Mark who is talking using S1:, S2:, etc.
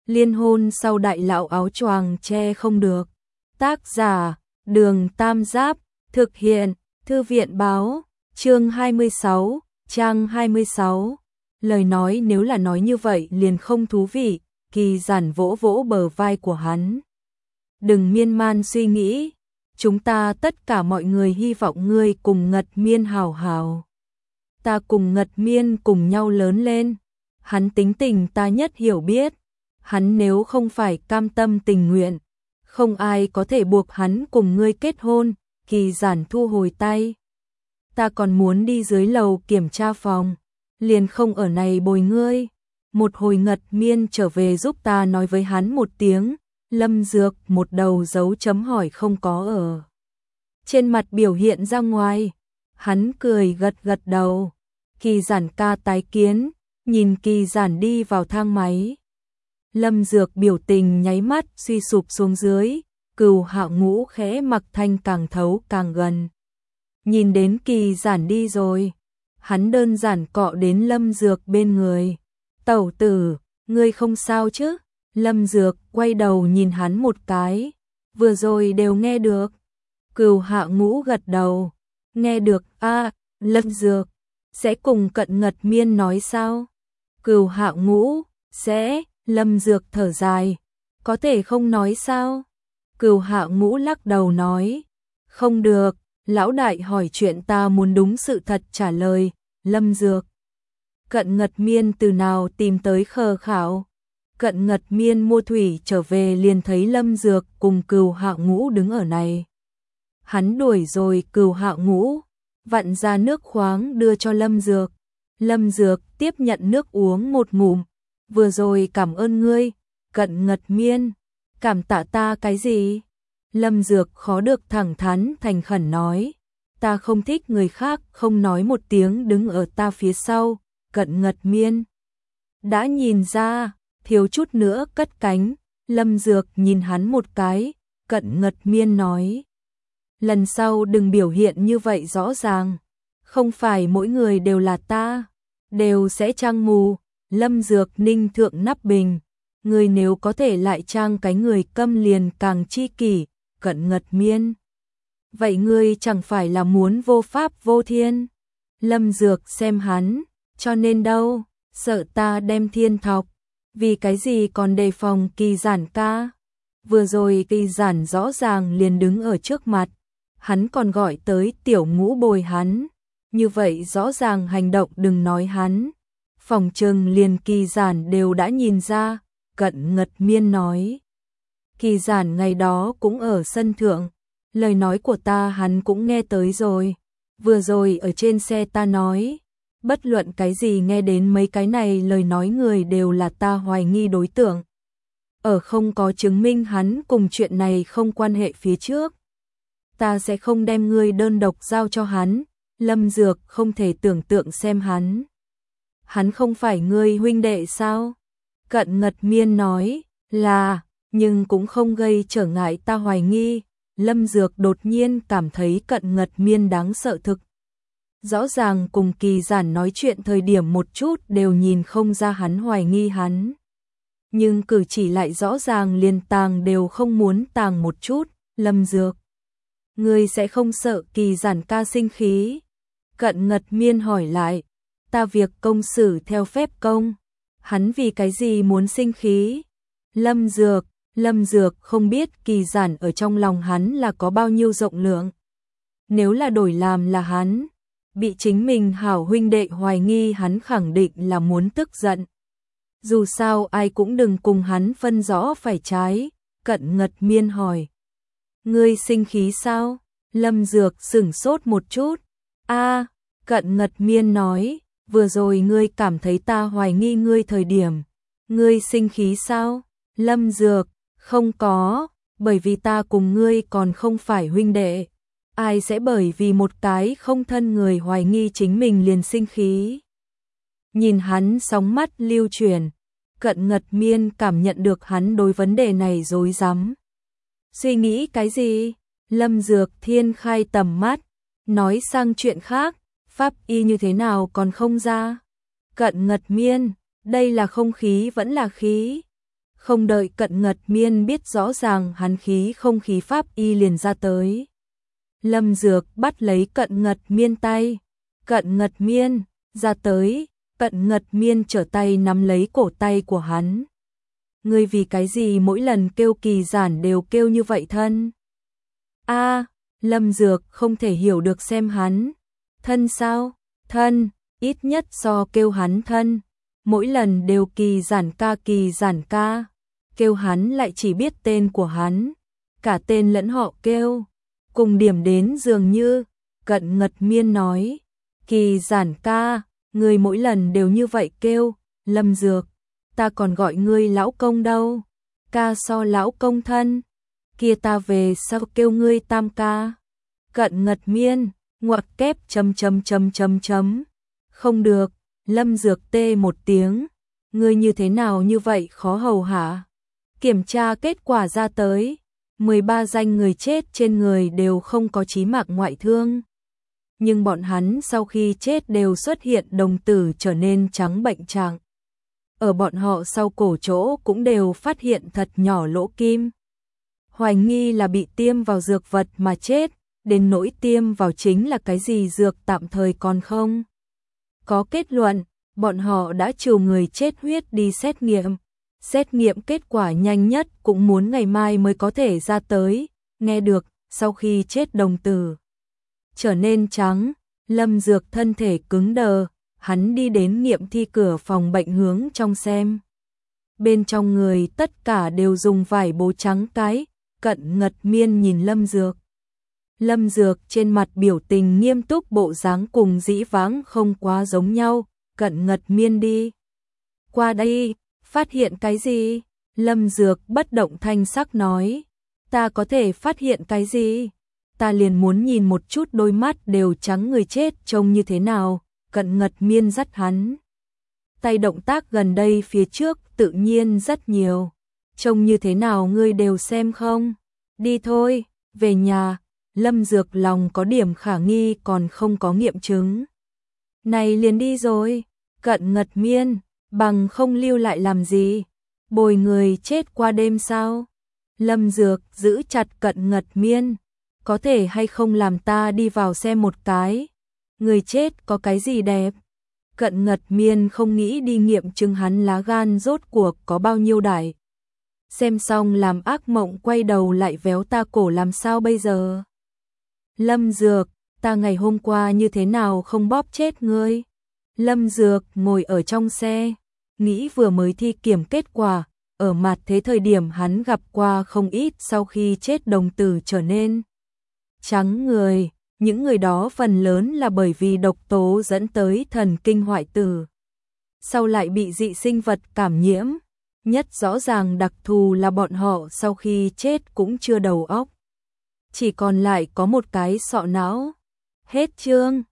S1: Liên hôn sau đại lão áo choàng che không được. Tác giả, Đường Tam Giáp, thực hiện, Thư viện báo, chương 26, trang 26. Lời nói nếu là nói như vậy liền không thú vị, Kỳ Giản vỗ vỗ bờ vai của hắn. Đừng miên man suy nghĩ, chúng ta tất cả mọi người hy vọng ngươi cùng Ngật Miên hảo hảo. Ta cùng Ngật Miên cùng nhau lớn lên, hắn tính tình ta nhất hiểu biết, hắn nếu không phải cam tâm tình nguyện, không ai có thể buộc hắn cùng ngươi kết hôn. Kỳ Giản thu hồi tay. Ta còn muốn đi dưới lầu kiểm tra phòng, liền không ở này bồi ngươi. Một hồi Ngật Miên trở về giúp ta nói với hắn một tiếng. Lâm Dược một đầu dấu chấm hỏi không có ở trên mặt biểu hiện ra ngoài. Hắn cười gật gật đầu. Kỳ Giản ca tái kiến, nhìn Kỳ Giản đi vào thang máy. Lâm Dược biểu tình nháy mắt suy sụp xuống dưới. Cửu Hạo Ngũ khẽ mặc thanh càng thấu càng gần. Nhìn đến Kỳ Giản đi rồi, hắn đơn giản cọ đến Lâm Dược bên người. Tẩu tử, ngươi không sao chứ? Lâm Dược quay đầu nhìn hắn một cái. Vừa rồi đều nghe được. Cửu Hạo Ngũ gật đầu. Nghe được a. Lâm Dược, sẽ cùng Cận Ngật Miên nói sao? Cửu Hạo Ngũ, sẽ. Lâm Dược thở dài. Có thể không nói sao? Cửu Hạo Ngũ lắc đầu nói. Không được, lão đại hỏi chuyện ta muốn đúng sự thật trả lời. Lâm Dược. Cận Ngật Miên từ nào tìm tới Khờ Khảo? Cận Ngật Miên mua thủy trở về liền thấy Lâm Dược cùng Cửu Hạo Ngũ đứng ở này. Hắn đuổi rồi Cửu Hạo Ngũ, vặn ra nước khoáng đưa cho Lâm Dược. Lâm Dược tiếp nhận nước uống một ngụm. Vừa rồi cảm ơn ngươi, Cận Ngật Miên. Cảm tạ ta cái gì? Lâm Dược khó được thẳng thắn thành khẩn nói. Ta không thích người khác không nói một tiếng đứng ở ta phía sau. Cận Ngật Miên đã nhìn ra, thiếu chút nữa cất cánh. Lâm Dược nhìn hắn một cái. Cận Ngật Miên nói. Lần sau đừng biểu hiện như vậy rõ ràng. Không phải mỗi người đều là ta, đều sẽ trang mù. Lâm Dược ninh thượng nắp bình. Người nếu có thể lại trang cái người câm liền càng chi kỷ. Cận Ngật Miên. Vậy ngươi chẳng phải là muốn vô pháp vô thiên? Lâm Dược xem hắn. Cho nên đâu, sợ ta đem thiên thọc. Vì cái gì còn đề phòng Kỳ Giản ca? Vừa rồi Kỳ Giản rõ ràng liền đứng ở trước mặt. Hắn còn gọi tới Tiểu Ngũ bồi hắn. Như vậy rõ ràng hành động đừng nói hắn. Phòng trừng liền Kỳ Giản đều đã nhìn ra. Cận Ngật Miên nói. Kỳ Giản ngày đó cũng ở sân thượng. Lời nói của ta hắn cũng nghe tới rồi. Vừa rồi ở trên xe ta nói. Bất luận cái gì nghe đến mấy cái này lời nói người đều là ta hoài nghi đối tượng. Ở không có chứng minh hắn cùng chuyện này không quan hệ phía trước. Ta sẽ không đem ngươi đơn độc giao cho hắn. Lâm Dược không thể tưởng tượng xem hắn. Hắn không phải ngươi huynh đệ sao? Cận Ngật Miên nói là, nhưng cũng không gây trở ngại ta hoài nghi. Lâm Dược đột nhiên cảm thấy Cận Ngật Miên đáng sợ thực. Rõ ràng cùng Kỳ Giản nói chuyện thời điểm một chút đều nhìn không ra hắn hoài nghi hắn. Nhưng cử chỉ lại rõ ràng liền tàng đều không muốn tàng một chút. Lâm Dược, ngươi sẽ không sợ Kỳ Giản ca sinh khí? Cận Ngật Miên hỏi lại. Ta việc công xử theo phép công. Hắn vì cái gì muốn sinh khí? Lâm Dược không biết Kỳ Giản ở trong lòng hắn là có bao nhiêu rộng lượng. Nếu là đổi làm là hắn, bị chính mình hảo huynh đệ hoài nghi hắn khẳng định là muốn tức giận. Dù sao ai cũng đừng cùng hắn phân rõ phải trái. Cận Ngật Miên hỏi. Ngươi sinh khí sao? Lâm Dược sửng sốt một chút. Cận Ngật Miên nói. Vừa rồi ngươi cảm thấy ta hoài nghi ngươi thời điểm. Ngươi sinh khí sao? Lâm Dược, không có, bởi vì ta cùng ngươi còn không phải huynh đệ. Ai sẽ bởi vì một cái không thân người hoài nghi chính mình liền sinh khí? Nhìn hắn sóng mắt lưu chuyển, Cận Ngật Miên cảm nhận được hắn đối vấn đề này rối rắm. Suy nghĩ cái gì? Lâm Dược thiên khai tầm mắt, nói sang chuyện khác. Pháp y như thế nào còn không ra? Cận Ngật Miên, đây là không khí vẫn là khí? Không đợi Cận Ngật Miên biết rõ ràng hắn khí không khí pháp y liền ra tới. Lâm Dược bắt lấy Cận Ngật Miên tay. Cận Ngật Miên, ra tới. Cận Ngật Miên trở tay nắm lấy cổ tay của hắn. Ngươi vì cái gì mỗi lần kêu Kỳ Giản đều kêu như vậy thân? A, Lâm Dược không thể hiểu được xem hắn. Thân sao? Thân, ít nhất so kêu hắn thân. Mỗi lần đều Kỳ Giản ca. Kêu hắn lại chỉ biết tên của hắn. Cả tên lẫn họ kêu. Cùng điểm đến dường như. Cận Ngật Miên nói. Kỳ Giản ca, ngươi mỗi lần đều như vậy kêu. Lâm Dược, ta còn gọi ngươi lão công đâu. Ca so lão công thân. Kia ta về sao kêu ngươi tam ca. Cận Ngật Miên, ngoặc kép chấm. Không được, Lâm Dược tê một tiếng. Ngươi như thế nào như vậy khó hầu hả? Kiểm tra kết quả ra tới. 13 danh người chết trên người đều không có chí mạng ngoại thương. Nhưng bọn hắn sau khi chết đều xuất hiện đồng tử trở nên trắng bệnh trạng. Ở bọn họ sau cổ chỗ cũng đều phát hiện thật nhỏ lỗ kim. Hoài nghi là bị tiêm vào dược vật mà chết, đến nỗi tiêm vào chính là cái gì dược tạm thời còn không. Có kết luận, bọn họ đã trừ người chết huyết đi xét nghiệm. Xét nghiệm kết quả nhanh nhất cũng muốn ngày mai mới có thể ra tới, nghe được, sau khi chết đồng tử trở nên trắng, Lâm Dược thân thể cứng đờ, hắn đi đến nghiệm thi cửa phòng bệnh hướng trong xem. Bên trong người tất cả đều dùng vải bố trắng cái. Cận Ngật Miên nhìn Lâm Dược. Lâm Dược trên mặt biểu tình nghiêm túc, bộ dáng cùng dĩ vãng không quá giống nhau. Cận Ngật Miên đi qua đây, phát hiện cái gì? Lâm Dược bất động thanh sắc nói. Ta có thể phát hiện cái gì? Ta liền muốn nhìn một chút đôi mắt đều trắng người chết trông như thế nào. Cận Ngật Miên dắt hắn. Tay động tác gần đây phía trước tự nhiên rất nhiều. Trông như thế nào ngươi đều xem không? Đi thôi, về nhà. Lâm Dược lòng có điểm khả nghi còn không có nghiệm chứng. Này liền đi rồi. Cận Ngật Miên, bằng không lưu lại làm gì? Bồi người chết qua đêm sao? Lâm Dược giữ chặt Cận Ngật Miên. Có thể hay không làm ta đi vào xem một cái? Người chết có cái gì đẹp? Cận Ngật Miên không nghĩ đi nghiệm chứng hắn lá gan rốt cuộc có bao nhiêu đại. Xem xong làm ác mộng quay đầu lại véo ta cổ làm sao bây giờ? Lâm Dược, ta ngày hôm qua như thế nào không bóp chết ngươi? Lâm Dược ngồi ở trong xe, nghĩ vừa mới thi kiểm kết quả, ở mặt thế thời điểm hắn gặp qua không ít sau khi chết đồng tử trở nên trắng người. Những người đó phần lớn là bởi vì độc tố dẫn tới thần kinh hoại tử. Sau lại bị dị sinh vật cảm nhiễm. Nhất rõ ràng đặc thù là bọn họ sau khi chết cũng chưa đầu óc. Chỉ còn lại có một cái sọ não. Hết chương.